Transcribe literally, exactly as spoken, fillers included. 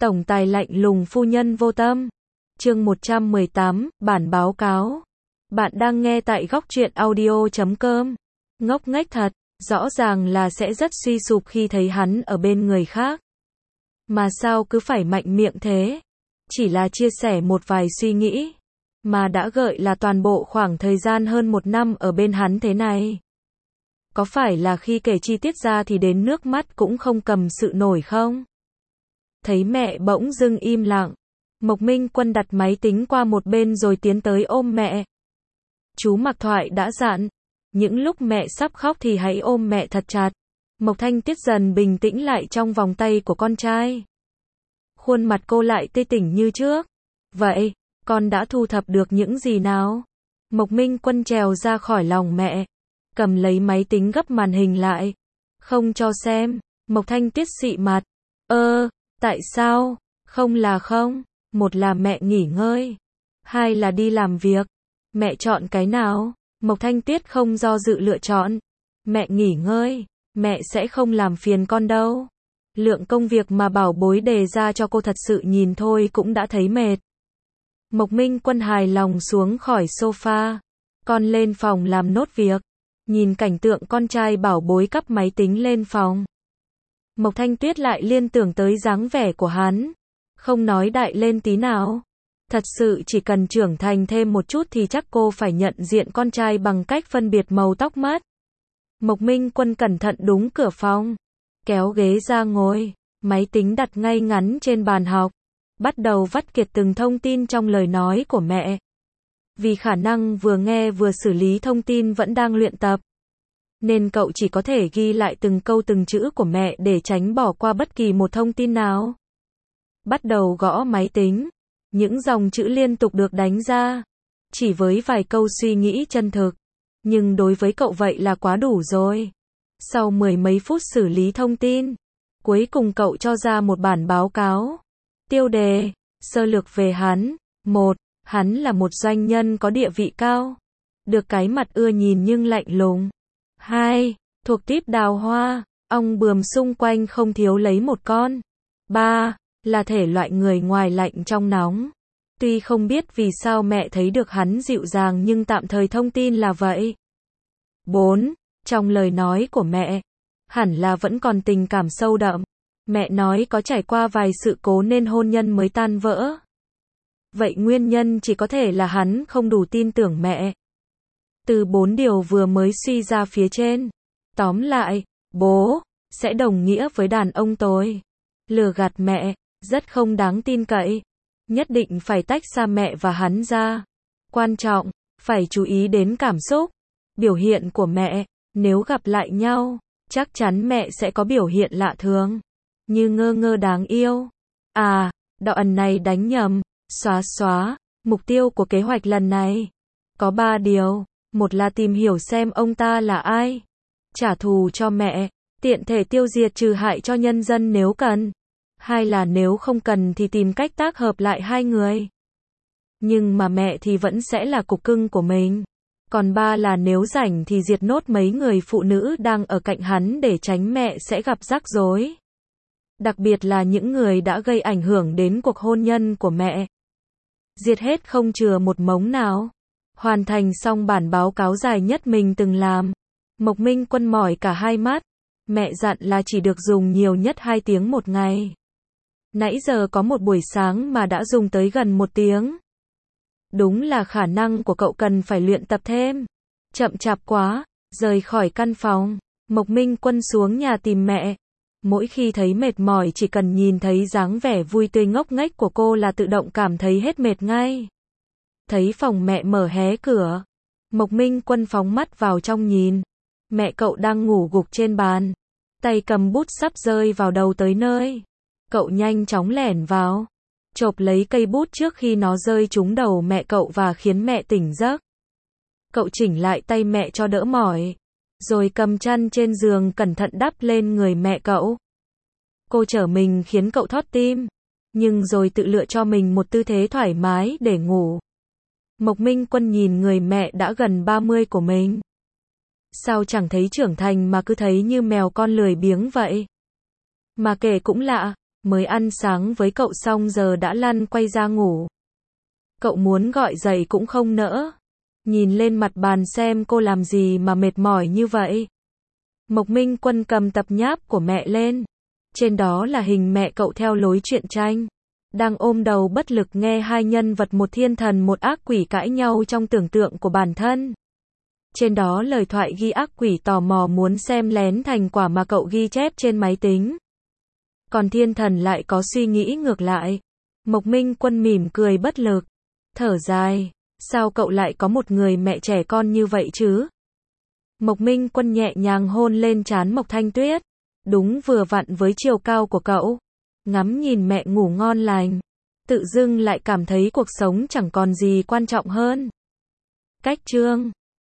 Tổng tài lạnh lùng phu nhân vô tâm. Chương một trăm mười tám, bản báo cáo. Bạn đang nghe tại góc truyện audio chấm com. Ngốc nghếch thật, rõ ràng là sẽ rất suy sụp khi thấy hắn ở bên người khác. Mà sao cứ phải mạnh miệng thế? Chỉ là chia sẻ một vài suy nghĩ, mà đã gợi là toàn bộ khoảng thời gian hơn một năm ở bên hắn thế này. Có phải là khi kể chi tiết ra thì đến nước mắt cũng không cầm sự nổi không? Thấy mẹ bỗng dưng im lặng, Mộc Minh Quân đặt máy tính qua một bên rồi tiến tới ôm mẹ. Chú Mạc Thoại đã dặn, những lúc mẹ sắp khóc thì hãy ôm mẹ thật chặt. Mộc Thanh Tiết dần bình tĩnh lại trong vòng tay của con trai. Khuôn mặt cô lại tươi tỉnh như trước. Vậy, con đã thu thập được những gì nào? Mộc Minh Quân trèo ra khỏi lòng mẹ, cầm lấy máy tính gấp màn hình lại. Không cho xem. Mộc Thanh Tiết xị mặt. Ơ, tại sao? Không là không. Một là mẹ nghỉ ngơi, hai là đi làm việc. Mẹ chọn cái nào? Mộc Thanh Tiết không do dự lựa chọn. Mẹ nghỉ ngơi, mẹ sẽ không làm phiền con đâu. Lượng công việc mà bảo bối đề ra cho cô thật sự nhìn thôi cũng đã thấy mệt. Mộc Minh Quân hài lòng xuống khỏi sofa. Con lên phòng làm nốt việc. Nhìn cảnh tượng con trai bảo bối cắp máy tính lên phòng, Mộc Thanh Tuyết lại liên tưởng tới dáng vẻ của hắn. Không nói đại lên tí nào. Thật sự chỉ cần trưởng thành thêm một chút thì chắc cô phải nhận diện con trai bằng cách phân biệt màu tóc mắt. Mộc Minh Quân cẩn thận đúng cửa phòng, kéo ghế ra ngồi, máy tính đặt ngay ngắn trên bàn học, bắt đầu vắt kiệt từng thông tin trong lời nói của mẹ. Vì khả năng vừa nghe vừa xử lý thông tin vẫn đang luyện tập, nên cậu chỉ có thể ghi lại từng câu từng chữ của mẹ để tránh bỏ qua bất kỳ một thông tin nào. Bắt đầu gõ máy tính, những dòng chữ liên tục được đánh ra, chỉ với vài câu suy nghĩ chân thực, nhưng đối với cậu vậy là quá đủ rồi. Sau mười mấy phút xử lý thông tin, cuối cùng cậu cho ra một bản báo cáo. Tiêu đề, sơ lược về hắn. Một, hắn là một doanh nhân có địa vị cao, được cái mặt ưa nhìn nhưng lạnh lùng. Hai, thuộc típ đào hoa, ong bướm xung quanh không thiếu lấy một con. Ba, là thể loại người ngoài lạnh trong nóng. Tuy không biết vì sao mẹ thấy được hắn dịu dàng nhưng tạm thời thông tin là vậy. Bốn, trong lời nói của mẹ, hẳn là vẫn còn tình cảm sâu đậm. Mẹ nói có trải qua vài sự cố nên hôn nhân mới tan vỡ. Vậy nguyên nhân chỉ có thể là hắn không đủ tin tưởng mẹ. Từ bốn điều vừa mới suy ra phía trên, tóm lại, bố sẽ đồng nghĩa với đàn ông tồi, lừa gạt mẹ, rất không đáng tin cậy. Nhất định phải tách xa mẹ và hắn ra. Quan trọng, phải chú ý đến cảm xúc, biểu hiện của mẹ. Nếu gặp lại nhau, chắc chắn mẹ sẽ có biểu hiện lạ thường, như ngơ ngơ đáng yêu. À, đạo ẩn này đánh nhầm, xóa xóa. Mục tiêu của kế hoạch lần này có ba điều. Một là tìm hiểu xem ông ta là ai, trả thù cho mẹ, tiện thể tiêu diệt trừ hại cho nhân dân nếu cần. Hai là nếu không cần thì tìm cách tác hợp lại hai người. Nhưng mà mẹ thì vẫn sẽ là cục cưng của mình. Còn ba là nếu rảnh thì diệt nốt mấy người phụ nữ đang ở cạnh hắn để tránh mẹ sẽ gặp rắc rối. Đặc biệt là những người đã gây ảnh hưởng đến cuộc hôn nhân của mẹ. Diệt hết không chừa một mống nào. Hoàn thành xong bản báo cáo dài nhất mình từng làm, Mộc Minh Quân mỏi cả hai mắt. Mẹ dặn là chỉ được dùng nhiều nhất hai tiếng một ngày. Nãy giờ có một buổi sáng mà đã dùng tới gần một tiếng. Đúng là khả năng của cậu cần phải luyện tập thêm. Chậm chạp quá, rời khỏi căn phòng, Mộc Minh Quân xuống nhà tìm mẹ. Mỗi khi thấy mệt mỏi chỉ cần nhìn thấy dáng vẻ vui tươi ngốc nghếch của cô là tự động cảm thấy hết mệt ngay. Thấy phòng mẹ mở hé cửa, Mộc Minh Quân phóng mắt vào trong nhìn. Mẹ cậu đang ngủ gục trên bàn, tay cầm bút sắp rơi vào đầu tới nơi. Cậu nhanh chóng lẻn vào, chộp lấy cây bút trước khi nó rơi trúng đầu mẹ cậu và khiến mẹ tỉnh giấc. Cậu chỉnh lại tay mẹ cho đỡ mỏi, rồi cầm chăn trên giường cẩn thận đắp lên người mẹ cậu. Cô trở mình khiến cậu thót tim, nhưng rồi tự lựa cho mình một tư thế thoải mái để ngủ. Mộc Minh Quân nhìn người mẹ đã gần ba mươi của mình. Sao chẳng thấy trưởng thành mà cứ thấy như mèo con lười biếng vậy? Mà kể cũng lạ, Mới ăn sáng với cậu xong giờ đã lăn quay ra ngủ. Cậu muốn gọi dậy cũng không nỡ. Nhìn lên mặt bàn xem cô làm gì mà mệt mỏi như vậy. Mộc Minh Quân cầm tập nháp của mẹ lên. Trên đó là hình mẹ cậu theo lối truyện tranh. Đang ôm đầu bất lực nghe hai nhân vật một thiên thần một ác quỷ cãi nhau trong tưởng tượng của bản thân. Trên đó lời thoại ghi ác quỷ tò mò muốn xem lén thành quả mà cậu ghi chép trên máy tính. Còn thiên thần lại có suy nghĩ ngược lại. Mộc Minh Quân mỉm cười bất lực. Thở dài. Sao cậu lại có một người mẹ trẻ con như vậy chứ? Mộc Minh Quân nhẹ nhàng hôn lên trán Mộc Thanh Tuyết. Đúng vừa vặn với chiều cao của cậu. Ngắm nhìn mẹ ngủ ngon lành. Tự dưng lại cảm thấy cuộc sống chẳng còn gì quan trọng hơn. Cách chương